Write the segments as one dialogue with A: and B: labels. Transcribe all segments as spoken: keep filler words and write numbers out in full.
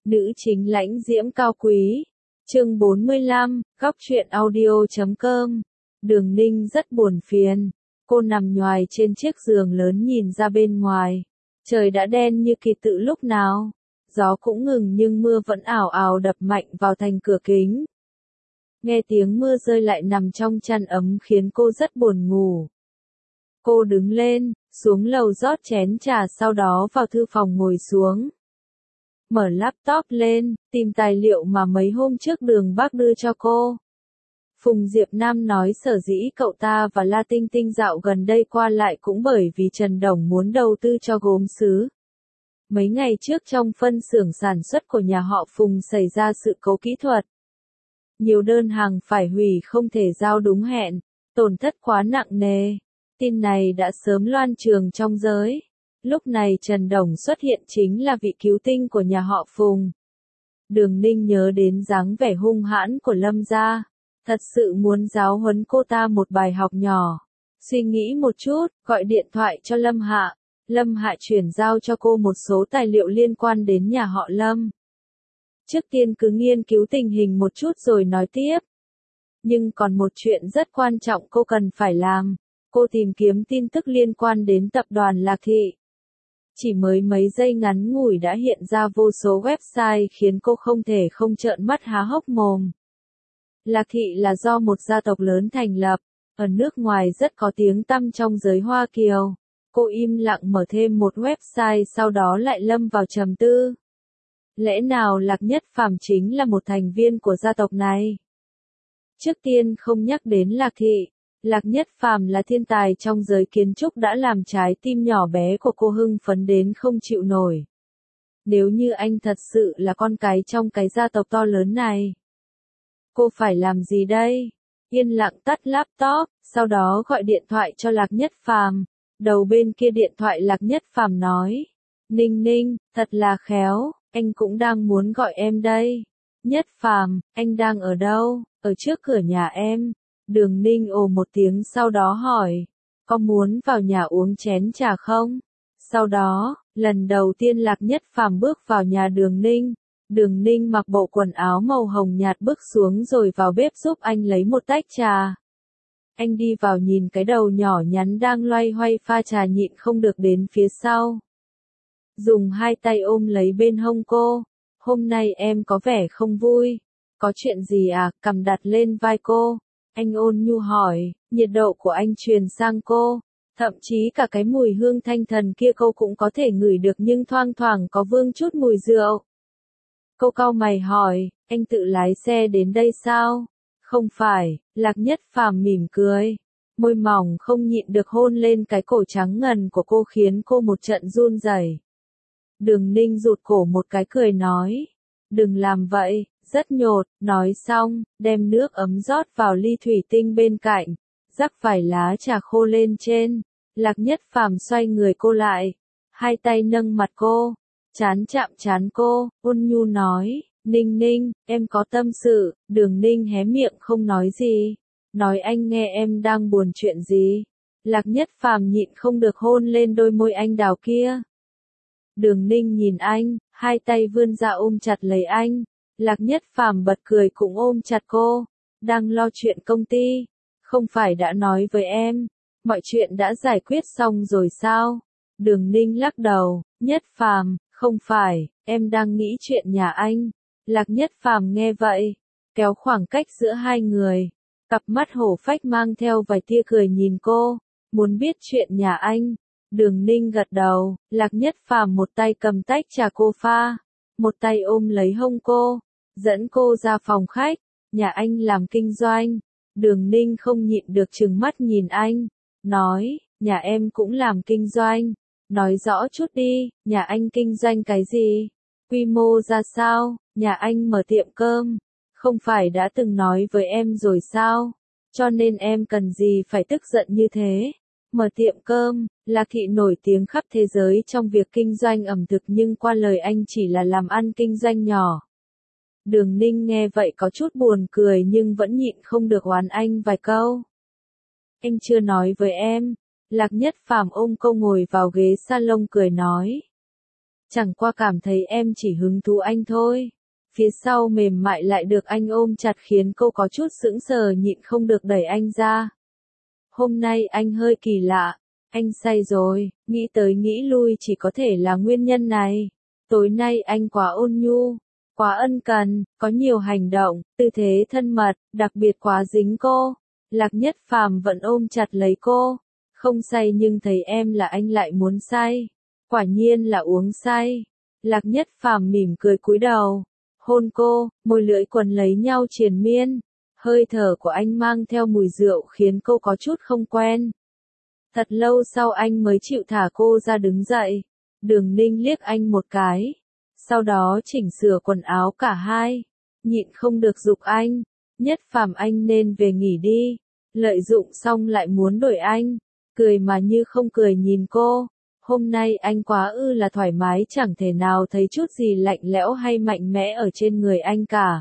A: Nữ chính lãnh diễm cao quý. Chương bốn mươi lăm, góc truyện audio chấm com. Đường Ninh rất buồn phiền. Cô nằm nhoài trên chiếc giường lớn nhìn ra bên ngoài. Trời đã đen như kỳ tự lúc nào. Gió cũng ngừng nhưng mưa vẫn ảo ảo đập mạnh vào thành cửa kính. Nghe tiếng mưa rơi lại nằm trong chăn ấm khiến cô rất buồn ngủ. Cô đứng lên, xuống lầu rót chén trà sau đó vào thư phòng ngồi xuống. Mở laptop lên, tìm tài liệu mà mấy hôm trước Đường Bắc đưa cho cô. Phùng Diệp Nam nói sở dĩ cậu ta và La Tinh Tinh dạo gần đây qua lại cũng bởi vì Trần Đồng muốn đầu tư cho gốm sứ. Mấy ngày trước trong phân xưởng sản xuất của nhà họ Phùng xảy ra sự cố kỹ thuật. Nhiều đơn hàng phải hủy không thể giao đúng hẹn, tổn thất quá nặng nề. Tin này đã sớm loan trường trong giới. Lúc này Trần Đồng xuất hiện chính là vị cứu tinh của nhà họ Phùng. Đường Ninh nhớ đến dáng vẻ hung hãn của Lâm gia, thật sự muốn giáo huấn cô ta một bài học nhỏ. Suy nghĩ một chút, gọi điện thoại cho Lâm Hạ. Lâm Hạ chuyển giao cho cô một số tài liệu liên quan đến nhà họ Lâm. Trước tiên cứ nghiên cứu tình hình một chút rồi nói tiếp. Nhưng còn một chuyện rất quan trọng cô cần phải làm. Cô tìm kiếm tin tức liên quan đến tập đoàn Lạc Thị. Chỉ mới mấy giây ngắn ngủi đã hiện ra vô số website khiến cô không thể không trợn mắt há hốc mồm. Lạc Thị là do một gia tộc lớn thành lập, ở nước ngoài rất có tiếng tăm trong giới Hoa Kiều. Cô im lặng mở thêm một website sau đó lại lâm vào trầm tư. Lẽ nào Lạc Nhất Phàm chính là một thành viên của gia tộc này? Trước tiên không nhắc đến Lạc Thị. Lạc Nhất Phàm là thiên tài trong giới kiến trúc đã làm trái tim nhỏ bé của cô hưng phấn đến không chịu nổi. Nếu như anh thật sự là con cái trong cái gia tộc to lớn này, cô phải làm gì đây? Yên lặng tắt laptop, sau đó gọi điện thoại cho Lạc Nhất Phàm. Đầu bên kia điện thoại Lạc Nhất Phàm nói, Ninh Ninh, thật là khéo, anh cũng đang muốn gọi em đây. Nhất Phàm, anh đang ở đâu? Ở trước cửa nhà em. Đường Ninh ồ một tiếng sau đó hỏi, có muốn vào nhà uống chén trà không? Sau đó, lần đầu tiên Lạc Nhất Phàm bước vào nhà Đường Ninh. Đường Ninh mặc bộ quần áo màu hồng nhạt bước xuống rồi vào bếp giúp anh lấy một tách trà. Anh đi vào nhìn cái đầu nhỏ nhắn đang loay hoay pha trà nhịn không được đến phía sau. Dùng hai tay ôm lấy bên hông cô. Hôm nay em có vẻ không vui. Có chuyện gì à? Cầm đặt lên vai cô. Anh ôn nhu hỏi, nhiệt độ của anh truyền sang cô. Thậm chí cả cái mùi hương thanh thần kia cô cũng có thể ngửi được nhưng thoang thoảng có vương chút mùi rượu. Cô cau mày hỏi, anh tự lái xe đến đây sao? Không phải, Lạc Nhất Phàm mỉm cười. Môi mỏng không nhịn được hôn lên cái cổ trắng ngần của cô khiến cô một trận run rẩy. Đường Ninh rụt cổ một cái cười nói, đừng làm vậy, rất nhột. Nói xong, đem nước ấm rót vào ly thủy tinh bên cạnh, rắc vài lá trà khô lên trên. Lạc Nhất Phàm xoay người cô lại, hai tay nâng mặt cô, trán chạm trán cô, ôn nhu nói, Ninh Ninh, em có tâm sự. Đường Ninh hé miệng không nói gì. Nói anh nghe em đang buồn chuyện gì. Lạc Nhất Phàm nhịn không được hôn lên đôi môi anh đào kia. Đường Ninh nhìn anh, hai tay vươn ra ôm chặt lấy anh. Lạc Nhất Phàm bật cười cũng ôm chặt cô. Đang lo chuyện công ty. Không phải đã nói với em, mọi chuyện đã giải quyết xong rồi sao? Đường Ninh lắc đầu, Nhất Phàm, không phải, em đang nghĩ chuyện nhà anh. Lạc Nhất Phàm nghe vậy, kéo khoảng cách giữa hai người. Cặp mắt hổ phách mang theo vài tia cười nhìn cô, muốn biết chuyện nhà anh. Đường Ninh gật đầu, Lạc Nhất Phàm một tay cầm tách trà cô pha, một tay ôm lấy hông cô, dẫn cô ra phòng khách. Nhà anh làm kinh doanh. Đường Ninh không nhịn được trừng mắt nhìn anh, nói, nhà em cũng làm kinh doanh. Nói rõ chút đi, nhà anh kinh doanh cái gì? Quy mô ra sao? Nhà anh mở tiệm cơm. Không phải đã từng nói với em rồi sao? Cho nên em cần gì phải tức giận như thế? Mở tiệm cơm, Lạc Thị nổi tiếng khắp thế giới trong việc kinh doanh ẩm thực nhưng qua lời anh chỉ là làm ăn kinh doanh nhỏ. Đường Ninh nghe vậy có chút buồn cười nhưng vẫn nhịn không được oán anh vài câu. Anh chưa nói với em. Lạc Nhất Phàm ôm cô ngồi vào ghế salon cười nói. Chẳng qua cảm thấy em chỉ hứng thú anh thôi. Phía sau mềm mại lại được anh ôm chặt khiến cô có chút sững sờ nhịn không được đẩy anh ra. Hôm nay anh hơi kỳ lạ, anh say rồi, nghĩ tới nghĩ lui chỉ có thể là nguyên nhân này. Tối nay anh quá ôn nhu, quá ân cần, có nhiều hành động, tư thế thân mật, đặc biệt quá dính cô. Lạc Nhất Phàm vẫn ôm chặt lấy cô. Không say nhưng thấy em là anh lại muốn say. Quả nhiên là uống say. Lạc Nhất Phàm mỉm cười cúi đầu. Hôn cô, môi lưỡi quấn lấy nhau triền miên. Hơi thở của anh mang theo mùi rượu khiến cô có chút không quen. Thật lâu sau anh mới chịu thả cô ra đứng dậy. Đường Ninh liếc anh một cái. Sau đó chỉnh sửa quần áo cả hai. Nhịn không được giục anh. Nhất Phàm anh nên về nghỉ đi. Lợi dụng xong lại muốn đổi anh. Cười mà như không cười nhìn cô. Hôm nay anh quá ư là thoải mái chẳng thể nào thấy chút gì lạnh lẽo hay mạnh mẽ ở trên người anh cả.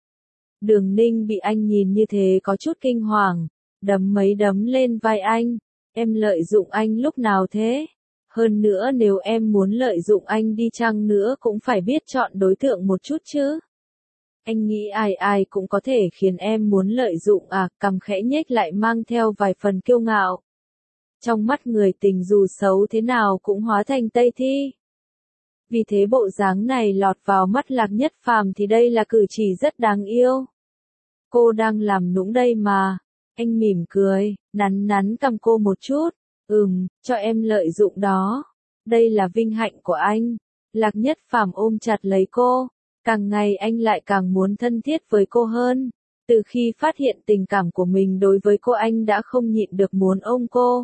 A: Đường Ninh bị anh nhìn như thế có chút kinh hoàng. Đấm mấy đấm lên vai anh. Em lợi dụng anh lúc nào thế? Hơn nữa nếu em muốn lợi dụng anh đi chăng nữa cũng phải biết chọn đối tượng một chút chứ. Anh nghĩ ai ai cũng có thể khiến em muốn lợi dụng à, cằm khẽ nhếch lại mang theo vài phần kiêu ngạo. Trong mắt người tình dù xấu thế nào cũng hóa thành Tây Thi. Vì thế bộ dáng này lọt vào mắt Lạc Nhất Phàm thì đây là cử chỉ rất đáng yêu. Cô đang làm nũng đây mà. Anh mỉm cười, nắn nắn cằm cô một chút. Ừm, cho em lợi dụng đó. Đây là vinh hạnh của anh. Lạc Nhất Phàm ôm chặt lấy cô. Càng ngày anh lại càng muốn thân thiết với cô hơn. Từ khi phát hiện tình cảm của mình đối với cô anh đã không nhịn được muốn ôm cô.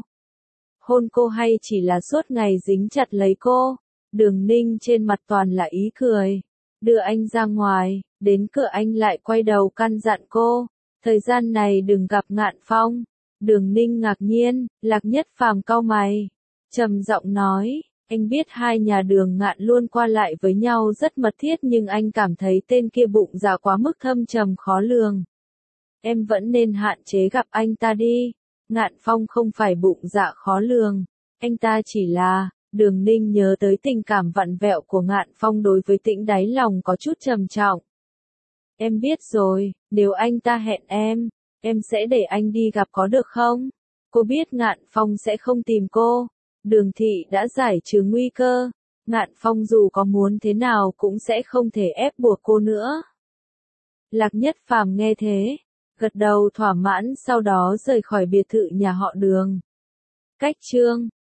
A: Hôn cô hay chỉ là suốt ngày dính chặt lấy cô. Đường Ninh trên mặt toàn là ý cười. Đưa anh ra ngoài, đến cửa anh lại quay đầu căn dặn cô. Thời gian này đừng gặp Ngạn Phong. Đường Ninh ngạc nhiên, Lạc Nhất Phàm cau mày. Trầm giọng nói, anh biết hai nhà Đường Ngạn luôn qua lại với nhau rất mật thiết nhưng anh cảm thấy tên kia bụng dạ quá mức thâm trầm khó lường. Em vẫn nên hạn chế gặp anh ta đi. Ngạn Phong không phải bụng dạ khó lường. Anh ta chỉ là, Đường Ninh nhớ tới tình cảm vặn vẹo của Ngạn Phong đối với Tĩnh đáy lòng có chút trầm trọng. Em biết rồi, nếu anh ta hẹn em, em sẽ để anh đi gặp có được không? Cô biết Ngạn Phong sẽ không tìm cô. Đường Thị đã giải trừ nguy cơ. Ngạn Phong dù có muốn thế nào cũng sẽ không thể ép buộc cô nữa. Lạc Nhất Phàm nghe thế, gật đầu thỏa mãn sau đó rời khỏi biệt thự nhà họ Đường. Cách chương